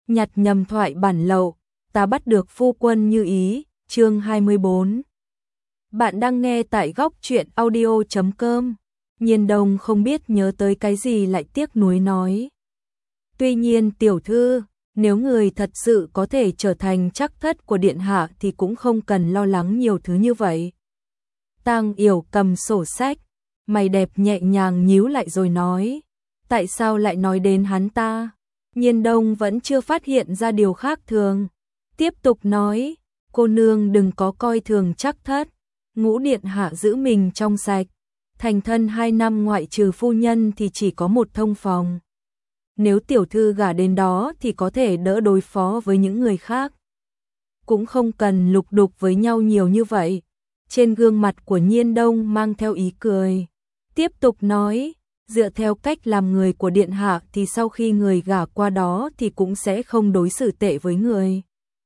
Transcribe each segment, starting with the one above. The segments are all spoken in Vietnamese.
nhặt nhầm thoại bản lậu, ta bắt được phu quân như ý, chương 24. Bạn đang nghe tại góc truyện audio.com. Nhiên Đông không biết nhớ tới cái gì lại tiếc nuối nói. Tuy nhiên tiểu thư, nếu người thật sự có thể trở thành trắc thất của điện hạ thì cũng không cần lo lắng nhiều thứ như vậy. Tang Yểu cầm sổ sách, mày đẹp nhẹ nhàng nhíu lại rồi nói. Tại sao lại nói đến hắn ta? Nhiên Đông vẫn chưa phát hiện ra điều khác thường. Tiếp tục nói, cô nương đừng có coi thường trắc thất. Ngũ điện hạ giữ mình trong sạch. Thành thân 2 năm ngoại trừ phu nhân thì chỉ có một thông phòng. Nếu tiểu thư gả đến đó thì có thể đỡ đối phó với những người khác. Cũng không cần lục đục với nhau nhiều như vậy. Trên gương mặt của Nhiên Đông mang theo ý cười. Tiếp tục nói, dựa theo cách làm người của điện hạ thì sau khi người gả qua đó thì cũng sẽ không đối xử tệ với người.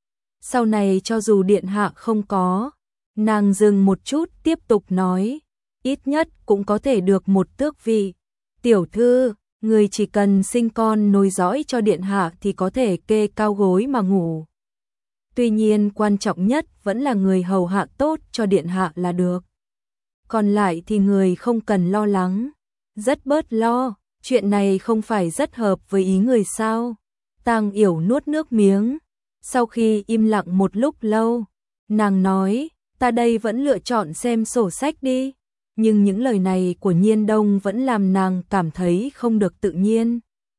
Sau này cho dù điện hạ không có, nàng dừng một chút tiếp tục nói, ít nhất cũng có thể được một tước vị. Tiểu thư, người chỉ cần sinh con nối dõi cho điện hạ thì có thể kê cao gối mà ngủ. Tuy nhiên quan trọng nhất vẫn là người hầu hạ tốt cho điện hạ là được. Còn lại thì người không cần lo lắng. Rất bớt lo, chuyện này không phải rất hợp với ý người sao. Tang Yểu nuốt nước miếng. Sau khi im lặng một lúc lâu, nàng nói, ta đây vẫn lựa chọn xem sổ sách đi. Nhưng những lời này của Nhiên Đông vẫn làm nàng cảm thấy không được tự nhiên.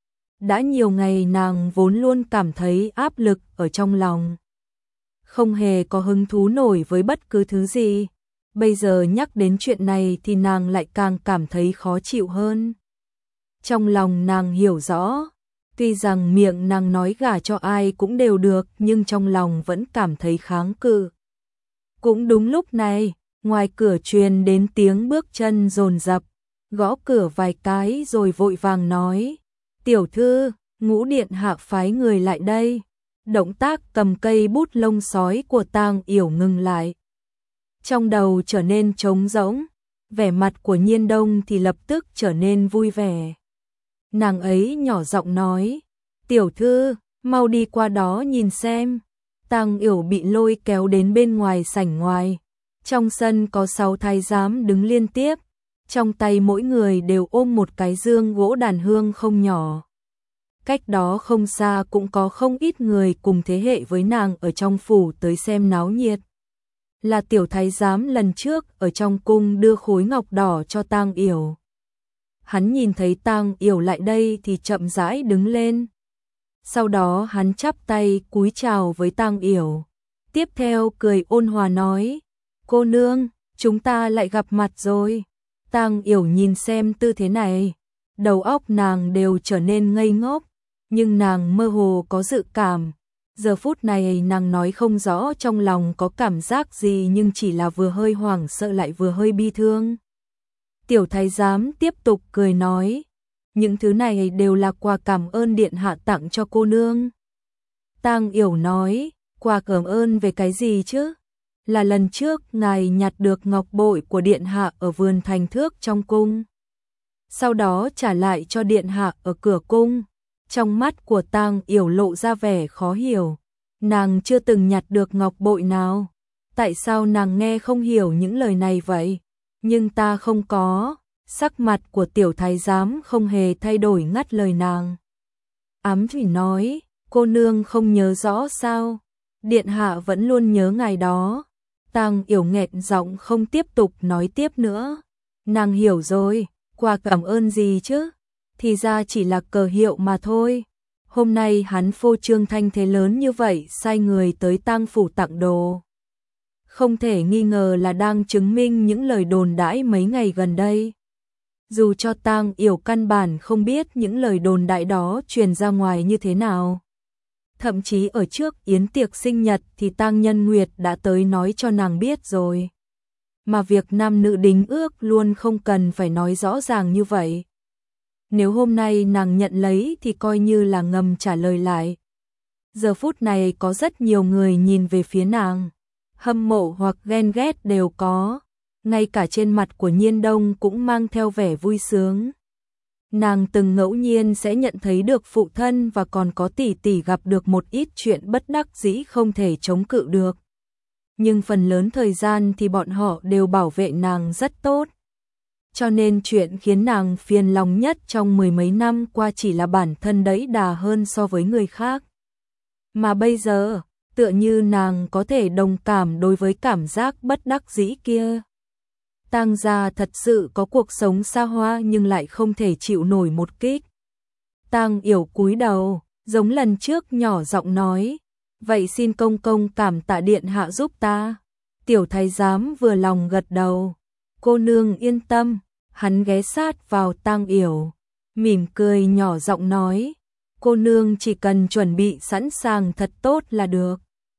Đã nhiều ngày nàng vốn luôn cảm thấy áp lực ở trong lòng. Không hề có hứng thú nổi với bất cứ thứ gì. Bây giờ nhắc đến chuyện này thì nàng lại càng cảm thấy khó chịu hơn. Trong lòng nàng hiểu rõ, tuy rằng miệng nàng nói gả cho ai cũng đều được nhưng trong lòng vẫn cảm thấy kháng cự. Cũng đúng lúc này, ngoài cửa truyền đến tiếng bước chân dồn dập, gõ cửa vài cái rồi vội vàng nói, tiểu thư, Ngũ điện hạ phái người lại đây. Động tác cầm cây bút lông sói của Tang Yểu ngừng lại. Trong đầu trở nên trống rỗng, vẻ mặt của Nhiên Đông thì lập tức trở nên vui vẻ. Nàng ấy nhỏ giọng nói, tiểu thư, mau đi qua đó nhìn xem. Tang Yểu bị lôi kéo đến bên ngoài sảnh ngoài. Trong sân có 6 thái giám đứng liên tiếp, trong tay mỗi người đều ôm một cái dương gỗ đàn hương không nhỏ. Cách đó không xa cũng có không ít người cùng thế hệ với nàng ở trong phủ tới xem náo nhiệt. Là tiểu thái giám lần trước ở trong cung đưa khối ngọc đỏ cho Tang Yểu. Hắn nhìn thấy Tang Yểu lại đây thì chậm rãi đứng lên. Sau đó hắn chắp tay cúi chào với Tang Yểu. Tiếp theo cười ôn hòa nói, cô nương, chúng ta lại gặp mặt rồi. Tang Yểu nhìn xem tư thế này, đầu óc nàng đều trở nên ngây ngốc. Nhưng nàng mơ hồ có dự cảm. Giờ phút này nàng nói không rõ trong lòng có cảm giác gì nhưng chỉ là vừa hơi hoảng sợ lại vừa hơi bi thương. Tiểu thái giám tiếp tục cười nói, những thứ này đều là quà cảm ơn điện hạ tặng cho cô nương. Tang Yểu nói, quà cảm ơn về cái gì chứ? Là lần trước ngài nhặt được ngọc bội của điện hạ ở vườn thành thước trong cung. Sau đó trả lại cho điện hạ ở cửa cung. Trong mắt của Tang Yểu lộ ra vẻ khó hiểu. Nàng chưa từng nhặt được ngọc bội nào. Tại sao nàng nghe không hiểu những lời này vậy? Nhưng ta không có. Sắc mặt của tiểu thái giám không hề thay đổi ngắt lời nàng. Ám thủy nói, cô nương không nhớ rõ sao? Điện hạ vẫn luôn nhớ ngài đó. Tang Yểu nghẹn giọng không tiếp tục nói tiếp nữa. Nàng hiểu rồi, quà cảm ơn gì chứ? Thì ra chỉ là cờ hiệu mà thôi. Hôm nay hắn phô trương thanh thế lớn như vậy sai người tới Tang phủ tặng đồ. Không thể nghi ngờ là đang chứng minh những lời đồn đãi mấy ngày gần đây. Dù cho Tang Yểu căn bản không biết những lời đồn đại đó truyền ra ngoài như thế nào. Thậm chí ở trước yến tiệc sinh nhật thì Tang Nhân Nguyệt đã tới nói cho nàng biết rồi. Mà việc nam nữ đính ước luôn không cần phải nói rõ ràng như vậy. Nếu hôm nay nàng nhận lấy thì coi như là ngầm trả lời lại. Giờ phút này có rất nhiều người nhìn về phía nàng. Hâm mộ hoặc ghen ghét đều có. Ngay cả trên mặt của Nhiên Đông cũng mang theo vẻ vui sướng. nàng từng ngẫu nhiên sẽ nhận thấy được phụ thân và còn có tỷ tỷ gặp được một ít chuyện bất đắc dĩ không thể chống cự được. Nhưng phần lớn thời gian thì bọn họ đều bảo vệ nàng rất tốt. Cho nên chuyện khiến nàng phiền lòng nhất trong mười mấy năm qua chỉ là bản thân đẫy đà hơn so với người khác. Mà bây giờ, tựa như nàng có thể đồng cảm đối với cảm giác bất đắc dĩ kia. Tang gia thật sự có cuộc sống xa hoa nhưng lại không thể chịu nổi một kích. Tang Yểu cúi đầu, giống lần trước nhỏ giọng nói, vậy xin công công cảm tạ điện hạ giúp ta. Tiểu thái giám vừa lòng gật đầu, cô nương yên tâm. Hắn ghé sát vào Tang Yểu, mỉm cười nhỏ giọng nói, cô nương chỉ cần chuẩn bị sẵn sàng thật tốt là được.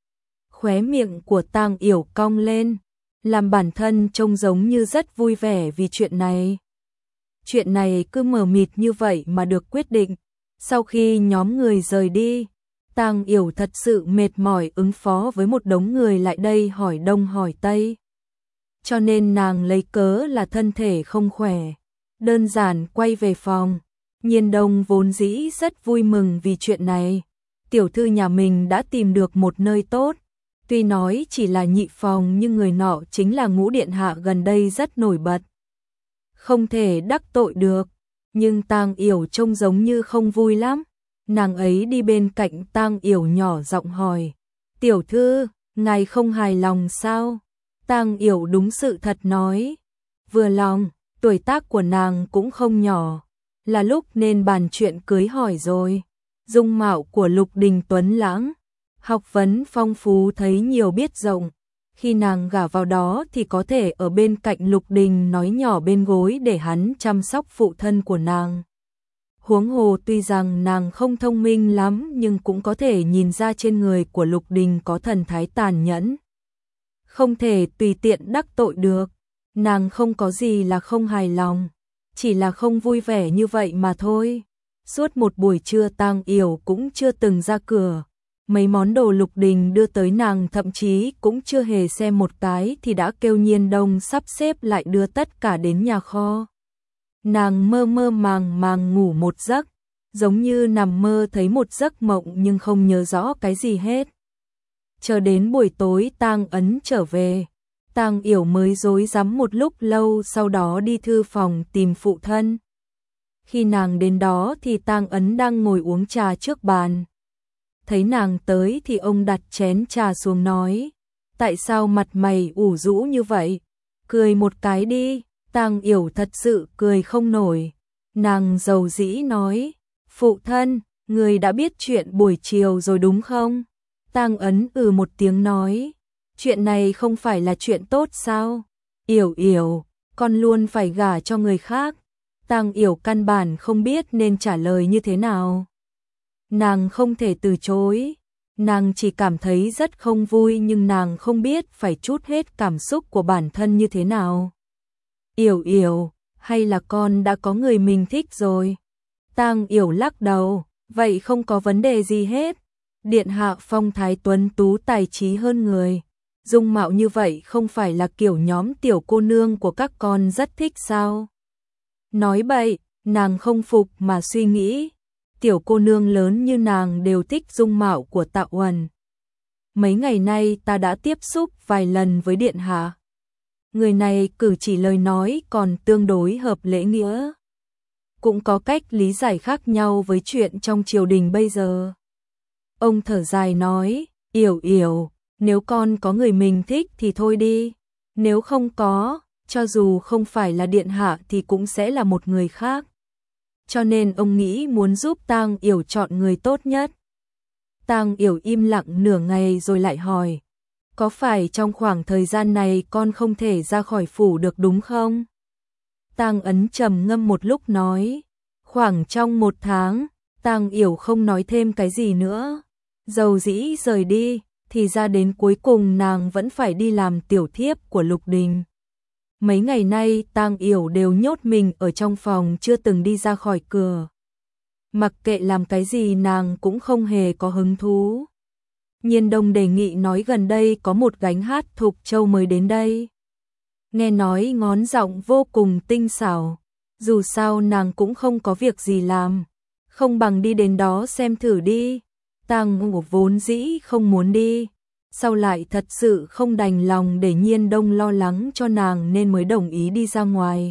Khóe miệng của Tang Yểu cong lên, làm bản thân trông giống như rất vui vẻ vì chuyện này. Chuyện này cứ mờ mịt như vậy mà được quyết định. Sau khi nhóm người rời đi, Tang Yểu thật sự mệt mỏi ứng phó với một đống người lại đây hỏi đông hỏi tây. Cho nên nàng lấy cớ là thân thể không khỏe, đơn giản quay về phòng. Nhiên Đông vốn dĩ rất vui mừng vì chuyện này. Tiểu thư nhà mình đã tìm được một nơi tốt. Tuy nói chỉ là nhị phòng nhưng người nọ chính là Ngũ điện hạ gần đây rất nổi bật. Không thể đắc tội được, nhưng Tang Yểu trông giống như không vui lắm. Nàng ấy đi bên cạnh Tang Yểu nhỏ giọng hỏi, tiểu thư, ngài không hài lòng sao? Tang Yểu đúng sự thật nói, vừa lòng, tuổi tác của nàng cũng không nhỏ, là lúc nên bàn chuyện cưới hỏi rồi. Dung mạo của Lục Đình tuấn lãng, học vấn phong phú thấy nhiều biết rộng, khi nàng gả vào đó thì có thể ở bên cạnh Lục Đình nói nhỏ bên gối để hắn chăm sóc phụ thân của nàng. Huống hồ tuy rằng nàng không thông minh lắm nhưng cũng có thể nhìn ra trên người của Lục Đình có thần thái tàn nhẫn. Không thể tùy tiện đắc tội được, nàng không có gì là không hài lòng, chỉ là không vui vẻ như vậy mà thôi. Suốt một buổi trưa Tang Yểu cũng chưa từng ra cửa, mấy món đồ Lục Đình đưa tới nàng thậm chí cũng chưa hề xem một cái thì đã kêu Nhiên Đông sắp xếp lại đưa tất cả đến nhà kho. Nàng mơ mơ màng màng ngủ một giấc, giống như nằm mơ thấy một giấc mộng nhưng không nhớ rõ cái gì hết. Chờ đến buổi tối Tang Ấn trở về, Tang Yểu mới rối rắm một lúc lâu sau đó đi thư phòng tìm phụ thân. Khi nàng đến đó thì Tang Ấn đang ngồi uống trà trước bàn. Thấy nàng tới thì ông đặt chén trà xuống nói, tại sao mặt mày ủ rũ như vậy? Cười một cái đi. Tang Yểu thật sự cười không nổi. Nàng dầu dĩ nói, phụ thân, người đã biết chuyện buổi chiều rồi đúng không? Tang Ấn một tiếng nói, chuyện này không phải là chuyện tốt sao? Yểu Yểu, con luôn phải gả cho người khác. Tang Yểu căn bản không biết nên trả lời như thế nào. Nàng không thể từ chối, nàng chỉ cảm thấy rất không vui nhưng nàng không biết phải trút hết cảm xúc của bản thân như thế nào. Yểu Yểu, hay là con đã có người mình thích rồi? Tang Yểu lắc đầu, vậy không có vấn đề gì hết. Điện hạ phong thái tuấn tú tài trí hơn người. Dung mạo như vậy không phải là kiểu nhóm tiểu cô nương của các con rất thích sao? Nói bậy, nàng không phục mà suy nghĩ. Tiểu cô nương lớn như nàng đều thích dung mạo của Tạ Uẩn. Mấy ngày nay ta đã tiếp xúc vài lần với điện hạ. Người này cử chỉ lời nói còn tương đối hợp lễ nghĩa. Cũng có cách lý giải khác nhau với chuyện trong triều đình bây giờ. Ông thở dài nói, Yểu Yểu, nếu con có người mình thích thì thôi đi. Nếu không có, cho dù không phải là điện hạ thì cũng sẽ là một người khác. Cho nên ông nghĩ muốn giúp Tang Yểu chọn người tốt nhất. Tang Yểu im lặng nửa ngày rồi lại hỏi, có phải trong khoảng thời gian này con không thể ra khỏi phủ được đúng không? Tang Ấn trầm ngâm một lúc nói, khoảng trong 1 tháng. Tang Yểu không nói thêm cái gì nữa. Dầu dĩ rời đi, thì ra đến cuối cùng nàng vẫn phải đi làm tiểu thiếp của Lục Đình. Mấy ngày nay Tang Yểu đều nhốt mình ở trong phòng chưa từng đi ra khỏi cửa. Mặc kệ làm cái gì nàng cũng không hề có hứng thú. Nhiên Đông đề nghị nói gần đây có một gánh hát Thục Châu mới đến đây. Nghe nói ngón giọng vô cùng tinh xảo. Dù sao nàng cũng không có việc gì làm, không bằng đi đến đó xem thử đi. Tang Ngủ vốn dĩ không muốn đi, sau lại thật sự không đành lòng để Nhiên Đông lo lắng cho nàng nên mới đồng ý đi ra ngoài.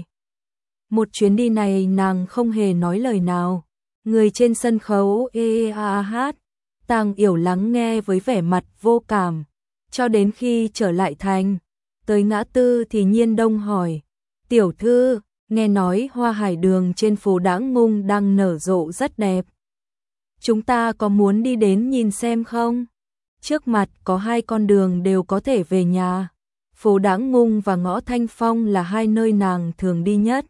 Một chuyến đi này nàng không hề nói lời nào, người trên sân khấu hát, Tang Yểu lắng nghe với vẻ mặt vô cảm, cho đến khi trở lại thành, tới ngã tư thì Nhiên Đông hỏi, tiểu thư, nghe nói hoa hải đường trên phố Đãng Ngung đang nở rộ rất đẹp. Chúng ta có muốn đi đến nhìn xem không? Trước mặt có hai con đường đều có thể về nhà. Phố Đãng Ngung và ngõ Thanh Phong là hai nơi nàng thường đi nhất.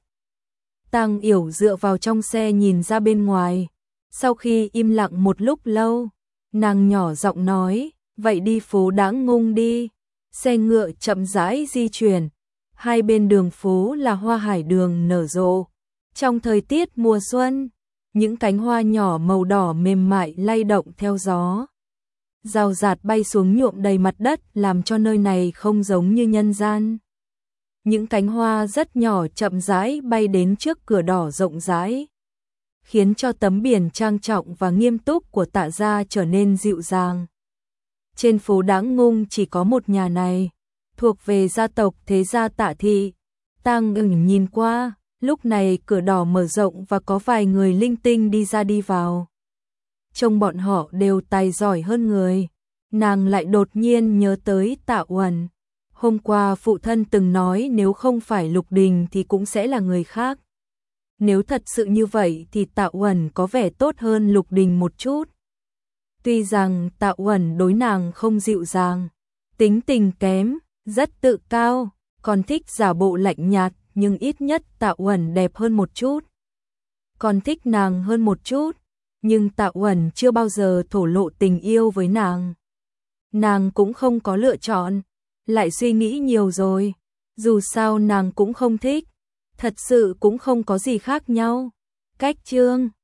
Tang Yểu dựa vào trong xe nhìn ra bên ngoài. Sau khi im lặng một lúc lâu, nàng nhỏ giọng nói, vậy đi phố Đãng Ngung đi. Xe ngựa chậm rãi di chuyển. Hai bên đường phố là hoa hải đường nở rộ. Trong thời tiết mùa xuân, những cánh hoa nhỏ màu đỏ mềm mại lay động theo gió. Rào rạt bay xuống nhuộm đầy mặt đất làm cho nơi này không giống như nhân gian. Những cánh hoa rất nhỏ chậm rãi bay đến trước cửa đỏ rộng rãi, khiến cho tấm biển trang trọng và nghiêm túc của Tạ gia trở nên dịu dàng. Trên phố Đãng Ngung chỉ có một nhà này, thuộc về gia tộc thế gia Tạ thị. Tang Ưng nhìn qua, lúc này cửa đỏ mở rộng và có vài người linh tinh đi ra đi vào. Trông bọn họ đều tài giỏi hơn người. Nàng lại đột nhiên nhớ tới Tạ Uẩn. Hôm qua phụ thân từng nói nếu không phải Lục Đình thì cũng sẽ là người khác. Nếu thật sự như vậy thì Tạ Uẩn có vẻ tốt hơn Lục Đình một chút. Tuy rằng Tạ Uẩn đối nàng không dịu dàng, tính tình kém, rất tự cao, còn thích giả bộ lạnh nhạt, nhưng ít nhất Tạ Uẩn đẹp hơn một chút. Còn thích nàng hơn một chút, nhưng Tạ Uẩn chưa bao giờ thổ lộ tình yêu với nàng. Nàng cũng không có lựa chọn, lại suy nghĩ nhiều rồi, dù sao nàng cũng không thích, thật sự cũng không có gì khác nhau. Cách chương